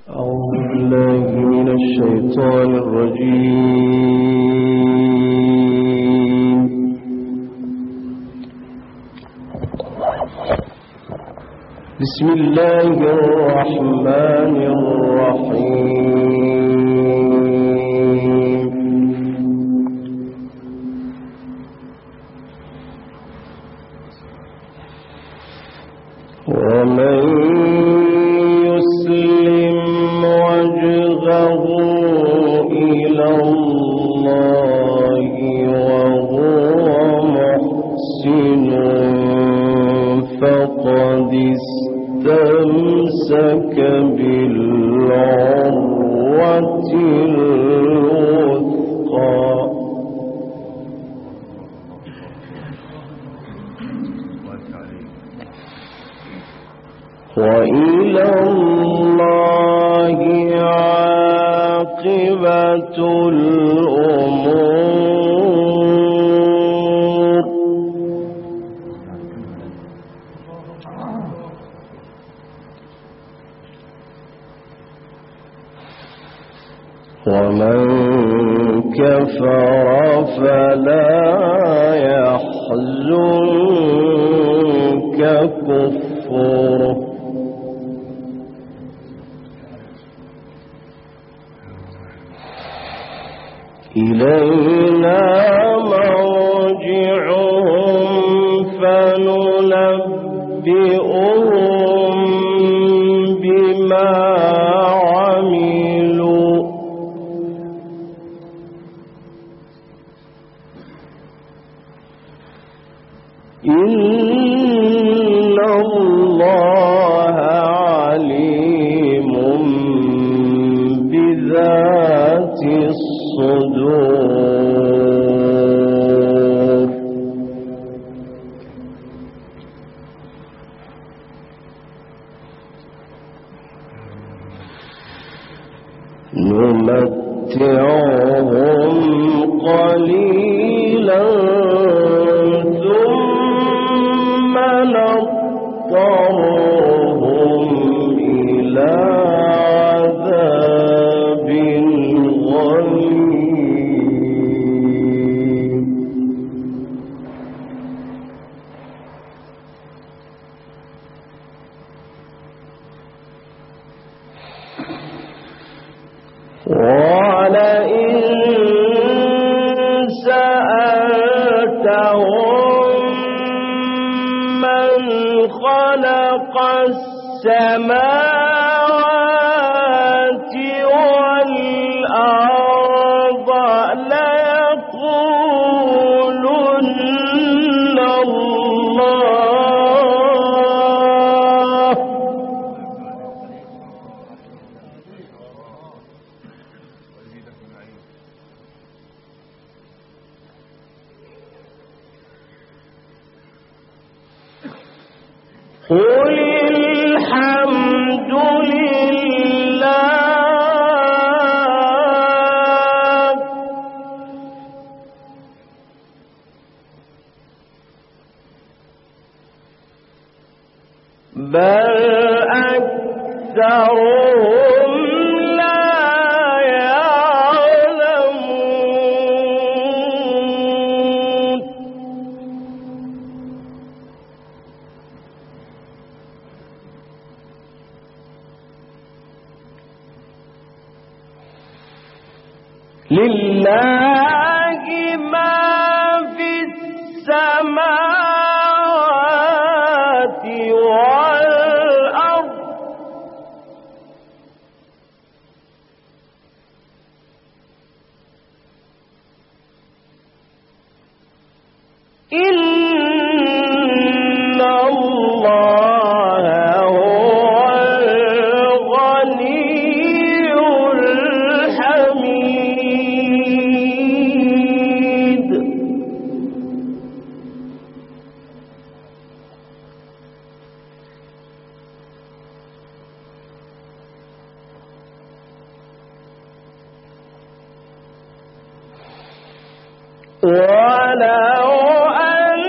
أعوذ بالله من الشيطان الرجيم. بسم الله الرحمن الرحيم. ومن يسلم وجهه إلى الله وهو محسن فقد استمسك بالعروة الوثقى وإلى الله عاقبة الأمور. ومن كفر فلا يحزنك كفره إلينا مرجعهم فننبئهم بما عملوا إن الله عليم بذات الصدور. نمتعهم قليلا ثم نضطرهم إلى عذاب غليظ. ولئن سألتهم من خلق السماوات والأرض ليقولن الله. قل الحمد لله بل أكثرهم لا يعلمون. لله ما في السماوات والأرض إن الله هو الغني الحميد. ولو أن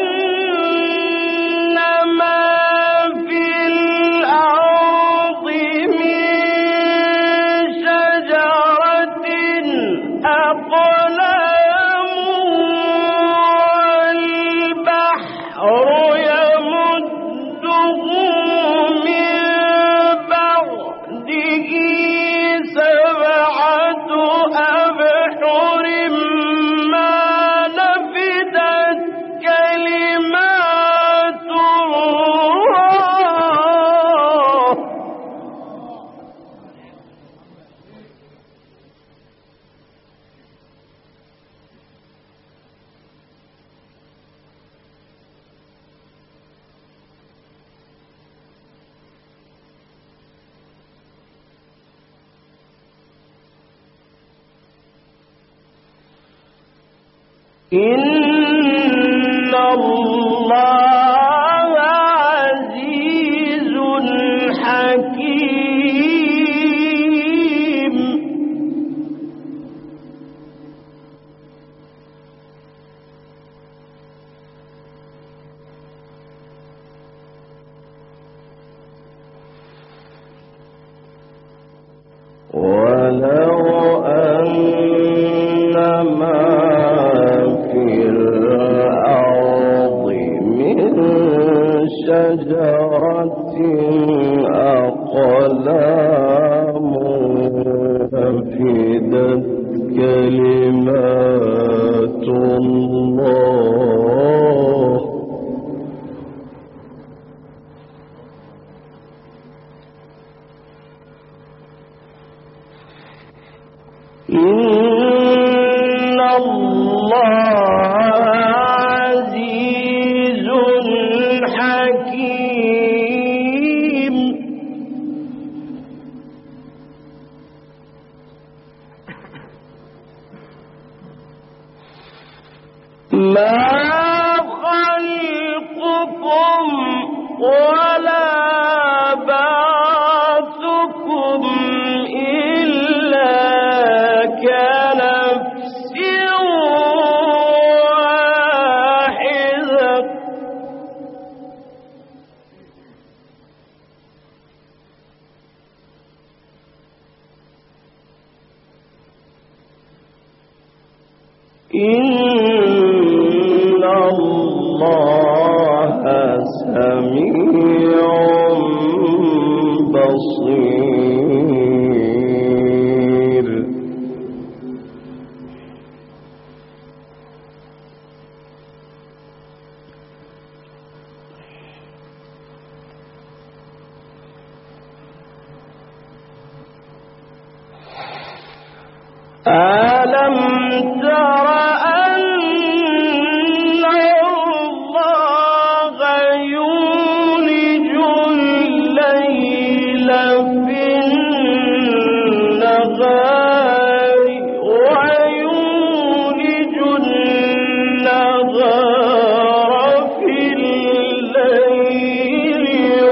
ما في الأرض من إن الله عزيز حكيم. ولو أن ما في الأرض من شجرة أقلام نفدت كلمات الله إن الله عزيز حكيم. ما خلقكم ولا بعثكم إلا كنفس واحدة إن الله سميع بصير. ألم تر أن الله يولج الليل في النهار ويولج النهار في الليل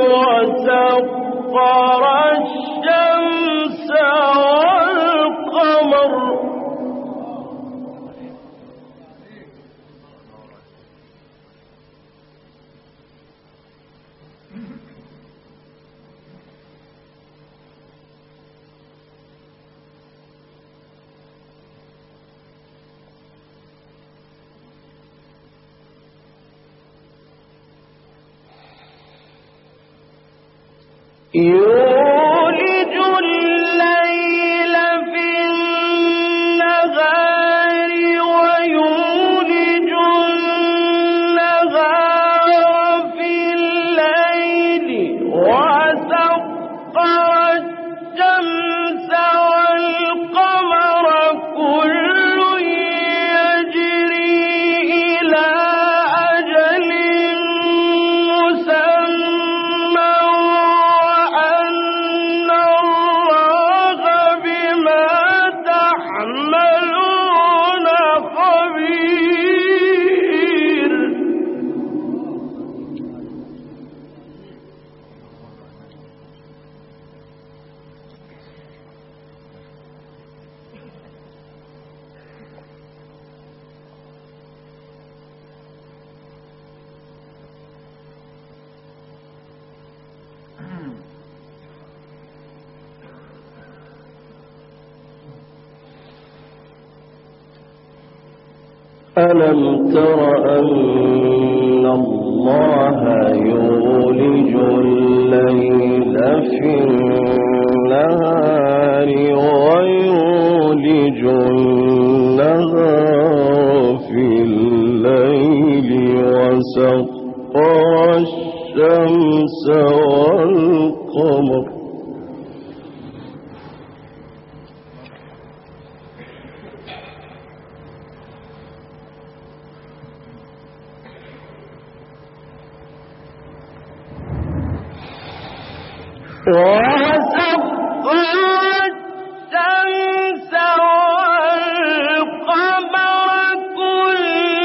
وسخر الشمس والقمر يولج الليل في النهار ويولج النهار في الليل وسخر الشمس والقمر كل يجري إلى أجل مسمى ألم تر أن الله يولج الليل في النهار ويولج النهار في الليل وسخر الشمس والقمر وسخر الشمس والقمر كل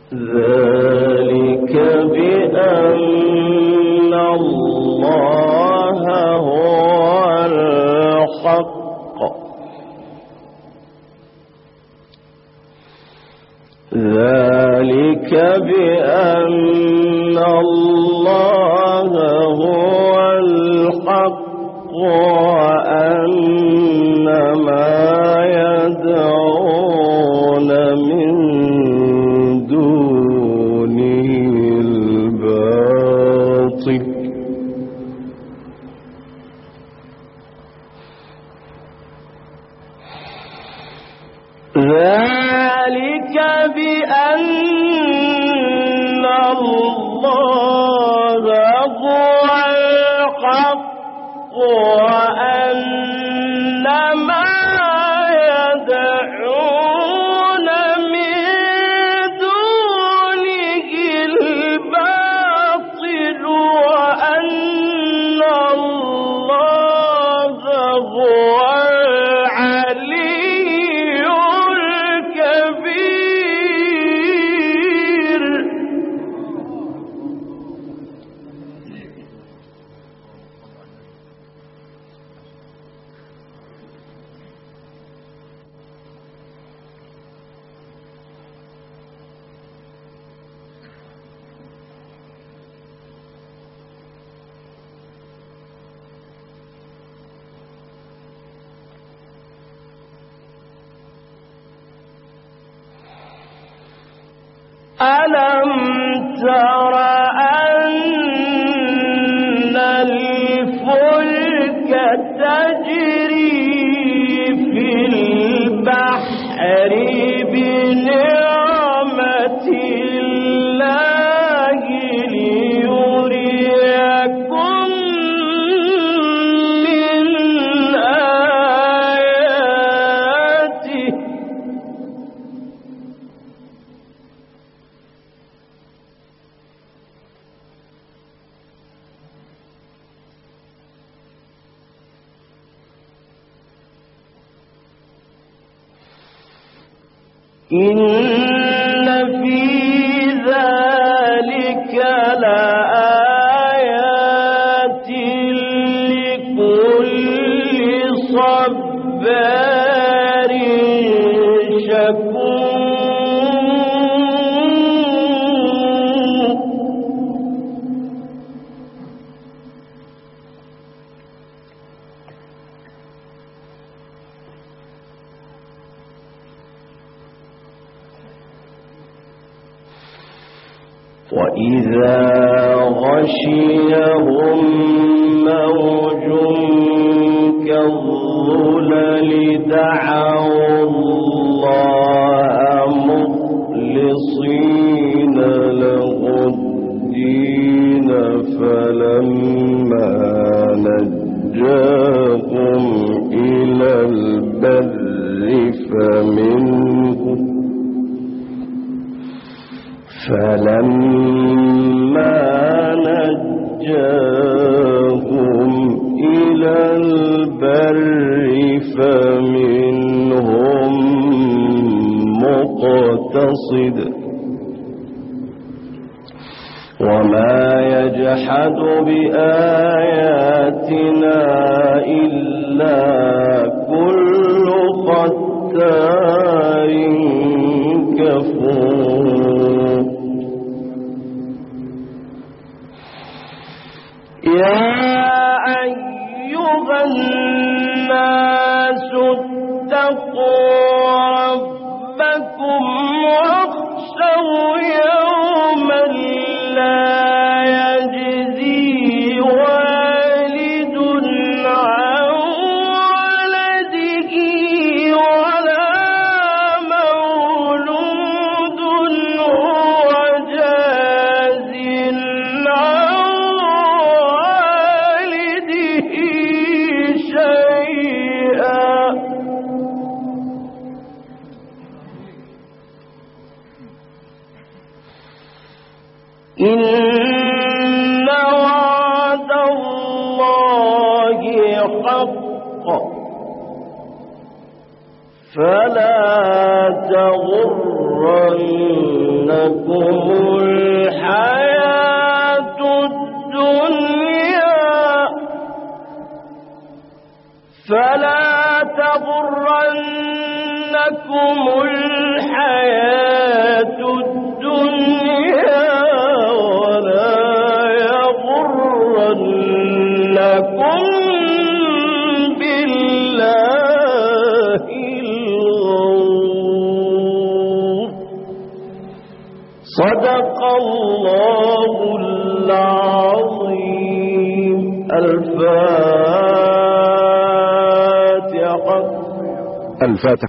ذلك بأن الله هو الحق ذلك بأن الله هو الحق وأن ما يدعون من دونه الباطل ذلك بأن الله هو الحق وأن ما يدعون من دونه الباطل وأن الله هو ألم تر أن الفلك تجري في البحر بنعمة الله ليريكم من آياته إن في ذلك لآيات لكل صبار شكور وإذا غشيهم موج كالظلل دعوا الله مخلصين له الدين فلما نجاهم إلى البر فلما نجاهم إلى البر فمنهم مقتصد وما يجحد بآياتنا إلا كل ختار كفور يا أيها الناس اتقوا ربكم واخشوا يوما لا يجزي والد عن ولده ولا مولود هو جاز عن والده شيئا إن وعد الله حق فلا تغرنكم الحياة الدنيا فلا تغرنكم الحياة الدنيا ولا يغرنكم بالله الغرور. صدق الله العظيم. الفاتحة.